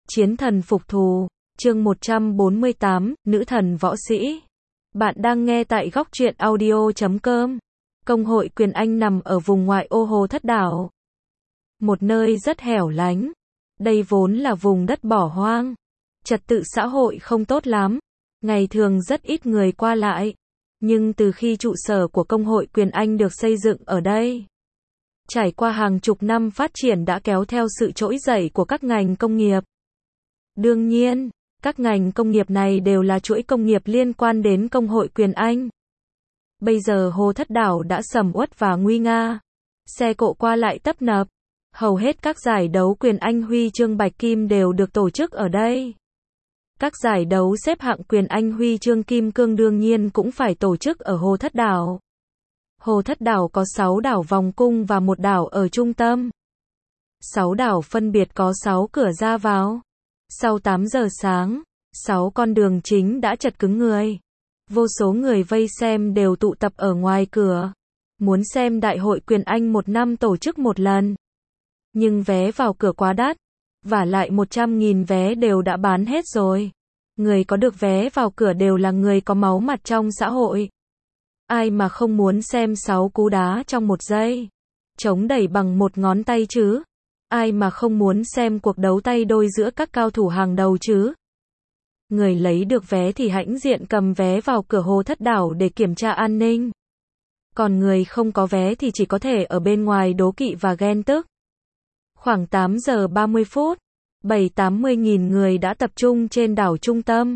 Chiến thần phục thù, chương 148, nữ thần võ sĩ. Bạn đang nghe tại góc truyện audio.com. Công hội Quyền Anh nằm ở vùng ngoại ô Hồ Thất Đảo. Một nơi rất hẻo lánh. Đây vốn là vùng đất bỏ hoang. Trật tự xã hội không tốt lắm. Ngày thường rất ít người qua lại. Nhưng từ khi trụ sở của Công hội Quyền Anh được xây dựng ở đây, trải qua hàng chục năm phát triển đã kéo theo sự trỗi dậy của các ngành công nghiệp. Đương nhiên, các ngành công nghiệp này đều là chuỗi công nghiệp liên quan đến Công hội Quyền Anh. Bây giờ Hồ Thất Đảo đã sầm uất và nguy nga. Xe cộ qua lại tấp nập. Hầu hết các giải đấu Quyền Anh huy chương bạch kim đều được tổ chức ở đây. Các giải đấu xếp hạng Quyền Anh huy chương kim cương đương nhiên cũng phải tổ chức ở Hồ Thất Đảo. Hồ Thất Đảo có 6 đảo vòng cung và một đảo ở trung tâm. 6 đảo phân biệt có 6 cửa ra vào. Sau 8 giờ sáng, 6 con đường chính đã chật cứng người. Vô số người vây xem đều tụ tập ở ngoài cửa. Muốn xem Đại hội Quyền Anh một năm tổ chức một lần. Nhưng vé vào cửa quá đắt. Vả lại 100.000 vé đều đã bán hết rồi. Người có được vé vào cửa đều là người có máu mặt trong xã hội. Ai mà không muốn xem 6 cú đá trong một giây, chống đẩy bằng một ngón tay chứ? Ai mà không muốn xem cuộc đấu tay đôi giữa các cao thủ hàng đầu chứ? Người lấy được vé thì hãnh diện cầm vé vào cửa Hồ Thất Đảo để kiểm tra an ninh. Còn người không có vé thì chỉ có thể ở bên ngoài đố kỵ và ghen tức. Khoảng 8 giờ 30 phút, 7-80.000 người đã tập trung trên đảo trung tâm.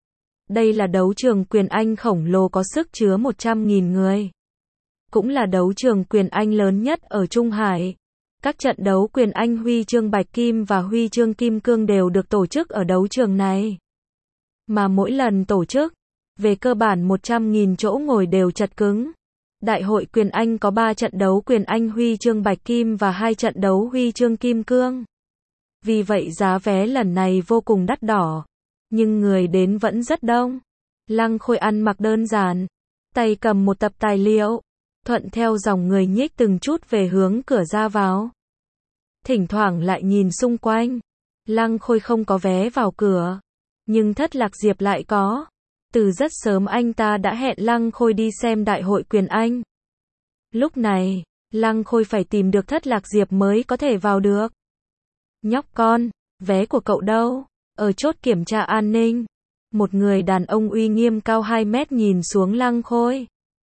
Đây là đấu trường Quyền Anh khổng lồ có sức chứa 100.000 người. Cũng là đấu trường Quyền Anh lớn nhất ở Trung Hải. Các trận đấu Quyền Anh huy chương bạch kim và huy chương kim cương đều được tổ chức ở đấu trường này. Mà mỗi lần tổ chức, về cơ bản 100.000 chỗ ngồi đều chật cứng. Đại hội Quyền Anh có 3 trận đấu Quyền Anh huy chương bạch kim và 2 trận đấu huy chương kim cương. Vì vậy giá vé lần này vô cùng đắt đỏ. Nhưng người đến vẫn rất đông. Lăng Khôi ăn mặc đơn giản, tay cầm một tập tài liệu, thuận theo dòng người nhích từng chút về hướng cửa ra vào. Thỉnh thoảng lại nhìn xung quanh. Lăng Khôi không có vé vào cửa, nhưng Thất Lạc Diệp lại có. Từ rất sớm anh ta đã hẹn Lăng Khôi đi xem Đại hội Quyền Anh. Lúc này, Lăng Khôi phải tìm được Thất Lạc Diệp mới có thể vào được. Nhóc con, vé của cậu đâu? Ở chốt kiểm tra an ninh, một người đàn ông uy nghiêm cao 2 mét nhìn xuống Lăng Khôi,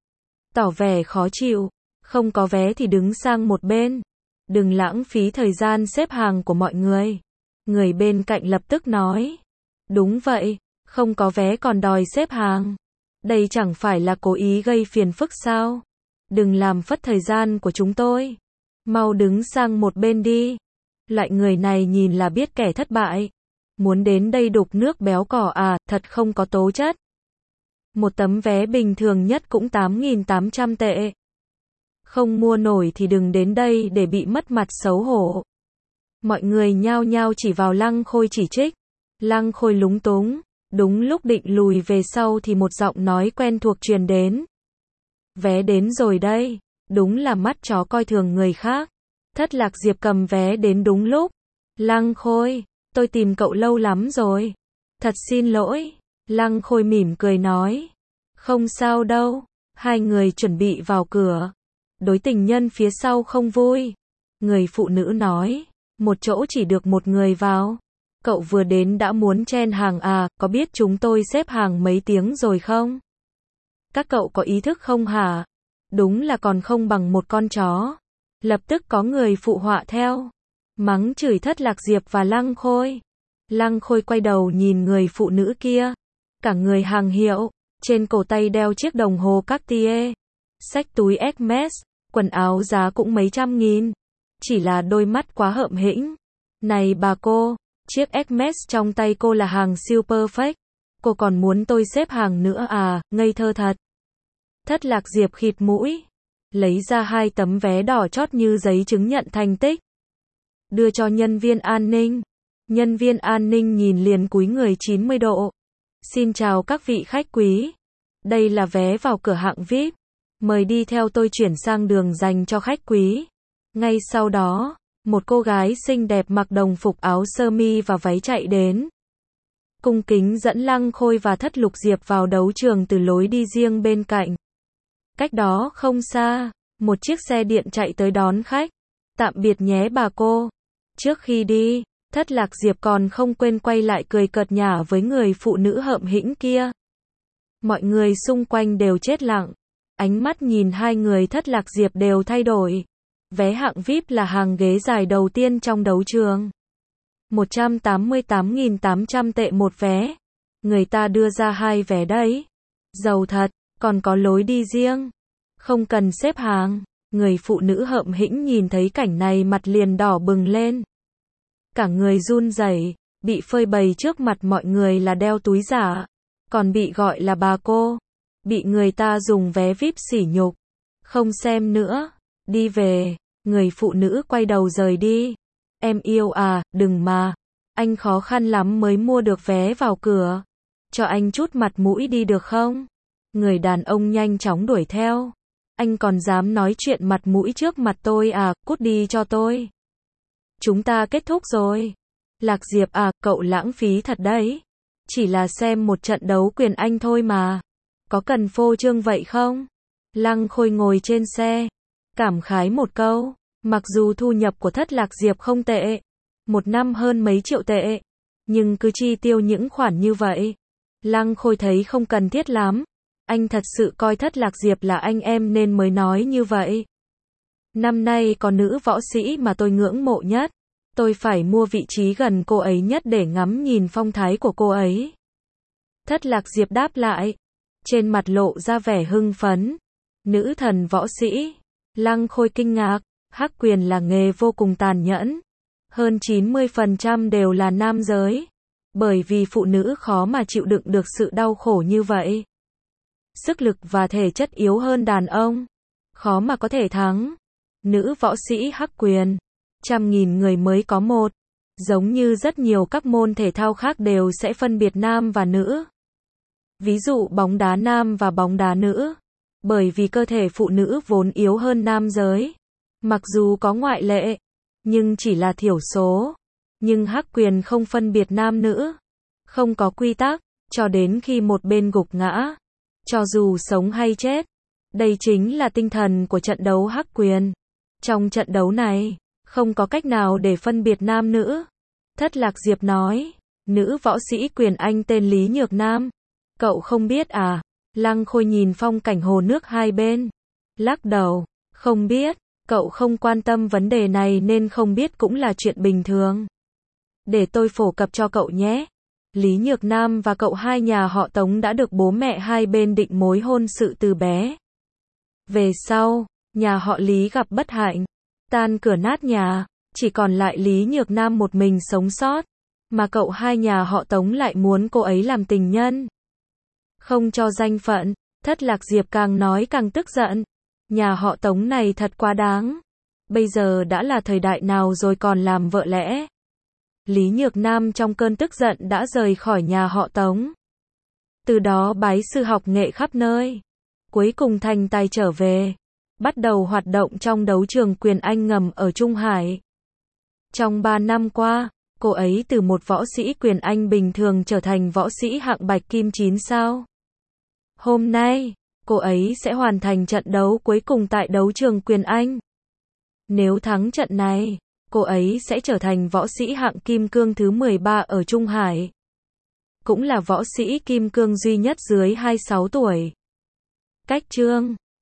tỏ vẻ khó chịu. Không có vé thì đứng sang một bên, đừng lãng phí thời gian xếp hàng của mọi người. Người bên cạnh lập tức nói, đúng vậy, không có vé còn đòi xếp hàng. Đây chẳng phải là cố ý gây phiền phức sao? Đừng làm phất thời gian của chúng tôi. Mau đứng sang một bên đi. Loại người này nhìn là biết kẻ thất bại. Muốn đến đây đục nước béo cỏ à, thật không có tố chất. Một tấm vé bình thường nhất cũng 8.800 tệ. Không mua nổi thì đừng đến đây để bị mất mặt xấu hổ. Mọi người nhao nhao chỉ vào Lăng Khôi chỉ trích. Lăng Khôi lúng túng. Đúng lúc định lùi về sau thì một giọng nói quen thuộc truyền đến. Vé đến rồi đây. Đúng là mắt chó coi thường người khác. Thất Lạc Diệp cầm vé đến đúng lúc. Lăng Khôi, tôi tìm cậu lâu lắm rồi. Thật xin lỗi. Lăng Khôi mỉm cười nói. Không sao đâu. Hai người chuẩn bị vào cửa. Đối tình nhân phía sau không vui. Người phụ nữ nói. Một chỗ chỉ được một người vào. Cậu vừa đến đã muốn chen hàng à, có biết chúng tôi xếp hàng mấy tiếng rồi không? Các cậu có ý thức không hả? Đúng là còn không bằng một con chó. Lập tức có người phụ họa theo. Mắng chửi Thất Lạc Diệp và Lăng Khôi. Lăng Khôi quay đầu nhìn người phụ nữ kia. Cả người hàng hiệu, trên cổ tay đeo chiếc đồng hồ Cartier, xách túi Hermes, quần áo giá cũng mấy trăm nghìn. Chỉ là đôi mắt quá hợm hĩnh. Này bà cô, chiếc Hermes trong tay cô là hàng siêu perfect. Cô còn muốn tôi xếp hàng nữa à, ngây thơ thật. Thất Lạc Diệp khịt mũi, lấy ra 2 tấm vé đỏ chót như giấy chứng nhận thành tích. Đưa cho nhân viên an ninh. Nhân viên an ninh nhìn liền cúi người 90 độ. Xin chào các vị khách quý. Đây là vé vào cửa hạng VIP. Mời đi theo tôi chuyển sang đường dành cho khách quý. Ngay sau đó, Một cô gái xinh đẹp mặc đồng phục áo sơ mi và váy chạy đến. Cung kính dẫn Lăng Khôi và Thất Lục Diệp vào đấu trường từ lối đi riêng bên cạnh. Cách đó không xa, một chiếc xe điện chạy tới đón khách. Tạm biệt nhé bà cô. Trước khi đi, Thất Lạc Diệp còn không quên quay lại cười cợt nhả với người phụ nữ hợm hĩnh kia. Mọi người xung quanh đều chết lặng. Ánh mắt nhìn hai người Thất Lạc Diệp đều thay đổi. Vé hạng VIP là hàng ghế dài đầu tiên trong đấu trường. 188.800 tệ một vé. Người ta đưa ra 2 vé đấy. Giàu thật, còn có lối đi riêng. Không cần xếp hàng. Người phụ nữ hợm hĩnh nhìn thấy cảnh này mặt liền đỏ bừng lên. Cả người run rẩy, bị phơi bày trước mặt mọi người là đeo túi giả. Còn bị gọi là bà cô. Bị người ta dùng vé VIP sỉ nhục. Không xem nữa. Đi về. Người phụ nữ quay đầu rời đi. Em yêu à, đừng mà. Anh khó khăn lắm mới mua được vé vào cửa. Cho anh chút mặt mũi đi được không? Người đàn ông nhanh chóng đuổi theo. Anh còn dám nói chuyện mặt mũi trước mặt tôi à, cút đi cho tôi. Chúng ta kết thúc rồi. Lạc Diệp à, cậu lãng phí thật đấy. Chỉ là xem một trận đấu quyền Anh thôi mà. Có cần phô trương vậy không? Lăng Khôi ngồi trên xe. Cảm khái một câu. Mặc dù thu nhập của Thất Lạc Diệp không tệ. Một năm hơn mấy triệu tệ. Nhưng cứ chi tiêu những khoản như vậy. Lăng Khôi thấy không cần thiết lắm. Anh thật sự coi Thất Lạc Diệp là anh em nên mới nói như vậy. Năm nay có nữ võ sĩ mà tôi ngưỡng mộ nhất. Tôi phải mua vị trí gần cô ấy nhất để ngắm nhìn phong thái của cô ấy. Thất Lạc Diệp đáp lại. Trên mặt lộ ra vẻ hưng phấn. Nữ thần võ sĩ. Lăng Khôi kinh ngạc. Hắc quyền là nghề vô cùng tàn nhẫn. Hơn 90% đều là nam giới. Bởi vì phụ nữ khó mà chịu đựng được sự đau khổ như vậy. Sức lực và thể chất yếu hơn đàn ông. Khó mà có thể thắng. Nữ võ sĩ hắc quyền. 100.000 người mới có một. Giống như rất nhiều các môn thể thao khác đều sẽ phân biệt nam và nữ. Ví dụ bóng đá nam và bóng đá nữ. Bởi vì cơ thể phụ nữ vốn yếu hơn nam giới. Mặc dù có ngoại lệ, nhưng chỉ là thiểu số. Nhưng hắc quyền không phân biệt nam nữ. Không có quy tắc, cho đến khi một bên gục ngã. Cho dù sống hay chết. Đây chính là tinh thần của trận đấu hắc quyền. Trong trận đấu này, không có cách nào để phân biệt nam nữ. Thất Lạc Diệp nói, nữ võ sĩ quyền Anh tên Lý Nhược Nam. Cậu không biết à? Lăng Khôi nhìn phong cảnh hồ nước hai bên. Lắc đầu, không biết. Cậu không quan tâm vấn đề này nên không biết cũng là chuyện bình thường. Để tôi phổ cập cho cậu nhé. Lý Nhược Nam và cậu hai nhà họ Tống đã được bố mẹ hai bên định mối hôn sự từ bé. Về sau, nhà họ Lý gặp bất hạnh. Tan cửa nát nhà, chỉ còn lại Lý Nhược Nam một mình sống sót. Mà cậu hai nhà họ Tống lại muốn cô ấy làm tình nhân. Không cho danh phận, Thất Lạc Diệp càng nói càng tức giận. Nhà họ Tống này thật quá đáng. Bây giờ đã là thời đại nào rồi còn làm vợ lẽ. Lý Nhược Nam trong cơn tức giận đã rời khỏi nhà họ Tống. Từ đó bái sư học nghệ khắp nơi. Cuối cùng thành tài trở về. Bắt đầu hoạt động trong đấu trường quyền Anh ngầm ở Trung Hải. Trong 3 năm qua, cô ấy từ một võ sĩ quyền Anh bình thường trở thành võ sĩ hạng bạch kim 9 sao. Hôm nay, cô ấy sẽ hoàn thành trận đấu cuối cùng tại đấu trường quyền Anh. Nếu thắng trận này, cô ấy sẽ trở thành võ sĩ hạng kim cương thứ 13 ở Trung Hải. Cũng là võ sĩ kim cương duy nhất dưới 26 tuổi. Cách chương